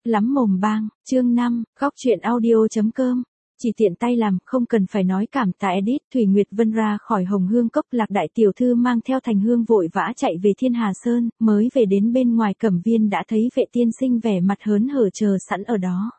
Lắm mồm bang, chương 5, góc truyện audio.com. Chỉ tiện tay làm, không cần phải nói cảm tạ edit. Thủy Nguyệt Vân ra khỏi Hồng Hương Cốc, Lạc đại tiểu thư mang theo Thành Hương vội vã chạy về Thiên Hà Sơn, mới về đến bên ngoài Cẩm Viên đã thấy Vệ tiên sinh vẻ mặt hớn hở chờ sẵn ở đó.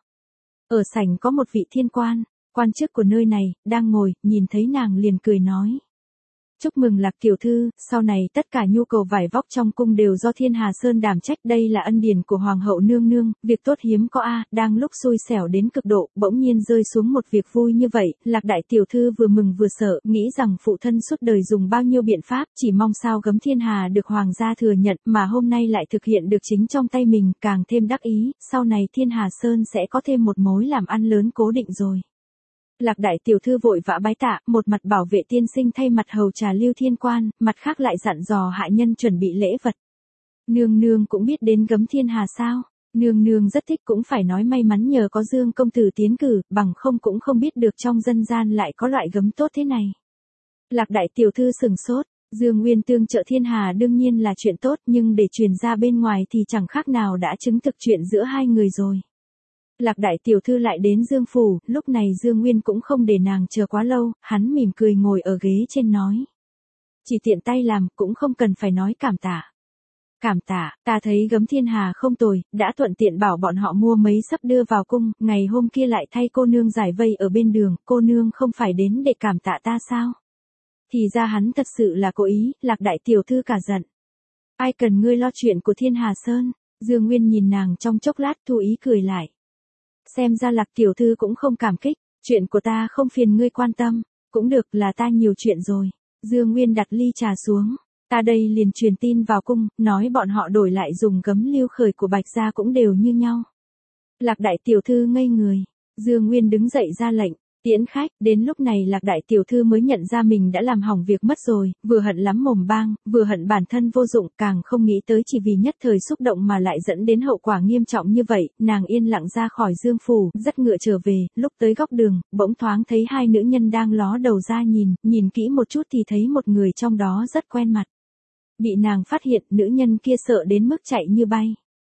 Ở sảnh có một vị thiên quan, quan chức của nơi này, đang ngồi, nhìn thấy nàng liền cười nói. Chúc mừng Lạc tiểu thư, sau này tất cả nhu cầu vải vóc trong cung đều do Thiên Hà Sơn đảm trách, đây là ân điển của Hoàng hậu nương nương, việc tốt hiếm có a. Đang lúc xui xẻo đến cực độ, bỗng nhiên rơi xuống một việc vui như vậy, Lạc đại tiểu thư vừa mừng vừa sợ, nghĩ rằng phụ thân suốt đời dùng bao nhiêu biện pháp, chỉ mong sao gấm Thiên Hà được hoàng gia thừa nhận, mà hôm nay lại thực hiện được chính trong tay mình, càng thêm đắc ý, sau này Thiên Hà Sơn sẽ có thêm một mối làm ăn lớn cố định rồi. Lạc đại tiểu thư vội vã bái tạ, một mặt bảo Vệ tiên sinh thay mặt hầu trà Lưu thiên quan, mặt khác lại dặn dò hạ nhân chuẩn bị lễ vật. Nương nương cũng biết đến gấm Thiên Hà sao? Nương nương rất thích, cũng phải nói may mắn nhờ có Dương công tử tiến cử, bằng không cũng không biết được trong dân gian lại có loại gấm tốt thế này. Lạc đại tiểu thư sừng sốt, Dương Nguyên tương trợ Thiên Hà đương nhiên là chuyện tốt, nhưng để truyền ra bên ngoài thì chẳng khác nào đã chứng thực chuyện giữa hai người rồi. Lạc đại tiểu thư lại đến Dương phủ, lúc này Dương Nguyên cũng không để nàng chờ quá lâu, hắn mỉm cười ngồi ở ghế trên nói. Chỉ tiện tay làm, cũng không cần phải nói cảm tạ. Cảm tạ, ta thấy gấm Thiên Hà không tồi, đã thuận tiện bảo bọn họ mua mấy sắp đưa vào cung, ngày hôm kia lại thay cô nương giải vây ở bên đường, cô nương không phải đến để cảm tạ ta sao? Thì ra hắn thật sự là cố ý, Lạc đại tiểu thư cả giận. Ai cần ngươi lo chuyện của Thiên Hà Sơn? Dương Nguyên nhìn nàng trong chốc lát thu ý cười lại. Xem ra Lạc tiểu thư cũng không cảm kích, chuyện của ta không phiền ngươi quan tâm, cũng được, là ta nhiều chuyện rồi. Dương Nguyên đặt ly trà xuống, ta đây liền truyền tin vào cung, nói bọn họ đổi lại dùng gấm Lưu Khởi của Bạch gia cũng đều như nhau. Lạc đại tiểu thư ngây người, Dương Nguyên đứng dậy ra lệnh, tiễn khách. Đến lúc này Lạc đại tiểu thư mới nhận ra mình đã làm hỏng việc mất rồi, vừa hận lắm mồm bang, vừa hận bản thân vô dụng, càng không nghĩ tới chỉ vì nhất thời xúc động mà lại dẫn đến hậu quả nghiêm trọng như vậy. Nàng yên lặng ra khỏi Dương phủ, dắt ngựa trở về, lúc tới góc đường, bỗng thoáng thấy hai nữ nhân đang ló đầu ra nhìn kỹ một chút thì thấy một người trong đó rất quen mặt. Bị nàng phát hiện, nữ nhân kia sợ đến mức chạy như bay.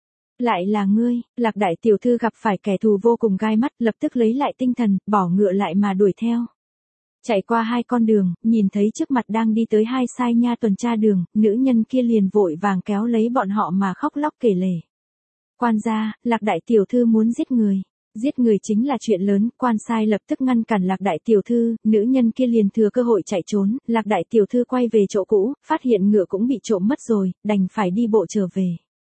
Lại là ngươi? Lạc đại tiểu thư gặp phải kẻ thù vô cùng gai mắt, lập tức lấy lại tinh thần, bỏ ngựa lại mà đuổi theo. Chạy qua hai con đường, nhìn thấy trước mặt đang đi tới hai sai nha tuần tra đường, nữ nhân kia liền vội vàng kéo lấy bọn họ mà khóc lóc kể lể. Quan gia, Lạc đại tiểu thư muốn giết người. Giết người chính là chuyện lớn, quan sai lập tức ngăn cản Lạc đại tiểu thư, nữ nhân kia liền thừa cơ hội chạy trốn, Lạc đại tiểu thư quay về chỗ cũ, phát hiện ngựa cũng bị trộm mất rồi, đành phải đi bộ trở về.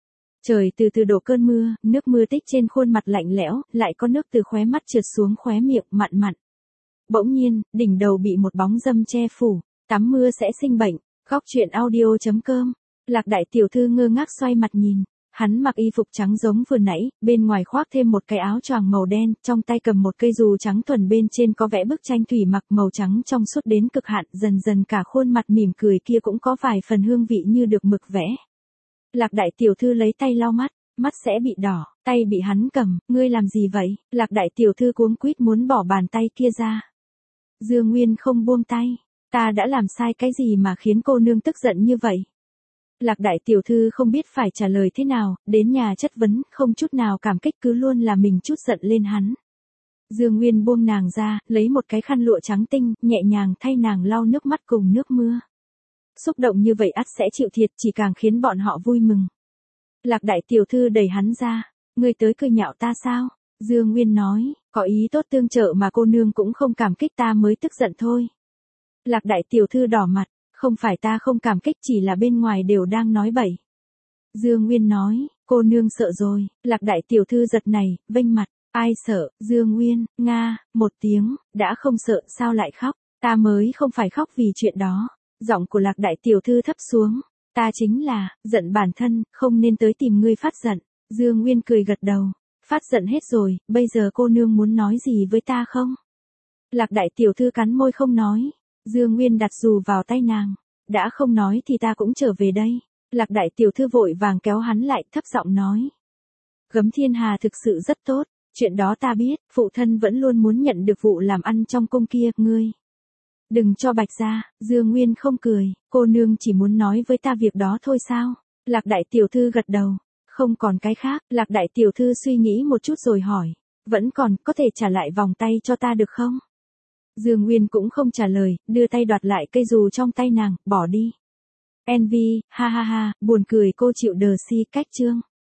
Trời từ từ đổ cơn mưa, nước mưa tích trên khuôn mặt lạnh lẽo, lại có nước từ khóe mắt trượt xuống khóe miệng, mặn mặn. Bỗng nhiên, đỉnh đầu bị một bóng râm che phủ, tắm mưa sẽ sinh bệnh. Góc truyện audio.com. Lạc đại tiểu thư ngơ ngác xoay mặt nhìn, hắn mặc y phục trắng giống vừa nãy, bên ngoài khoác thêm một cái áo choàng màu đen, trong tay cầm một cây dù trắng thuần, bên trên có vẽ bức tranh thủy mặc màu trắng trong suốt đến cực hạn, dần dần cả khuôn mặt mỉm cười kia cũng có vài phần hương vị như được mực vẽ. Lạc đại tiểu thư lấy tay lau mắt, mắt sẽ bị đỏ, tay bị hắn cầm, ngươi làm gì vậy? Lạc đại tiểu thư cuống quýt muốn bỏ bàn tay kia ra. Dương Nguyên không buông tay, ta đã làm sai cái gì mà khiến cô nương tức giận như vậy? Lạc đại tiểu thư không biết phải trả lời thế nào, đến nhà chất vấn, không chút nào cảm kích, cứ luôn là mình chút giận lên hắn. Dương Nguyên buông nàng ra, lấy một cái khăn lụa trắng tinh, nhẹ nhàng thay nàng lau nước mắt cùng nước mưa. Xúc động như vậy ắt sẽ chịu thiệt, chỉ càng khiến bọn họ vui mừng. Lạc đại tiểu thư đẩy hắn ra, ngươi tới cười nhạo ta sao? Dương Nguyên nói, có ý tốt tương trợ mà cô nương cũng không cảm kích, ta mới tức giận thôi. Lạc đại tiểu thư đỏ mặt, không phải ta không cảm kích, chỉ là bên ngoài đều đang nói bậy. Dương Nguyên nói, cô nương sợ rồi. Lạc đại tiểu thư giật này, vênh mặt, ai sợ? Dương Nguyên, nga, một tiếng, đã không sợ sao lại khóc? Ta mới không phải khóc vì chuyện đó. Giọng của Lạc đại tiểu thư thấp xuống, ta chính là, giận bản thân, không nên tới tìm ngươi phát giận. Dương Nguyên cười gật đầu, phát giận hết rồi, bây giờ cô nương muốn nói gì với ta không? Lạc đại tiểu thư cắn môi không nói. Dương Nguyên đặt dù vào tay nàng, đã không nói thì ta cũng trở về đây. Lạc đại tiểu thư vội vàng kéo hắn lại, thấp giọng nói. Gấm Thiên Hà thực sự rất tốt, chuyện đó ta biết, phụ thân vẫn luôn muốn nhận được vụ làm ăn trong cung kia, ngươi. Đừng cho Bạch gia. Dương Nguyên không cười, cô nương chỉ muốn nói với ta việc đó thôi sao? Lạc đại tiểu thư gật đầu, Không còn cái khác, Lạc đại tiểu thư suy nghĩ một chút rồi hỏi. Vẫn còn, có thể trả lại vòng tay cho ta được không? Dương Nguyên cũng không trả lời, đưa tay đoạt lại cây dù trong tay nàng, bỏ đi. Envy, ha ha ha, buồn cười cô chịu đờ si cách chương.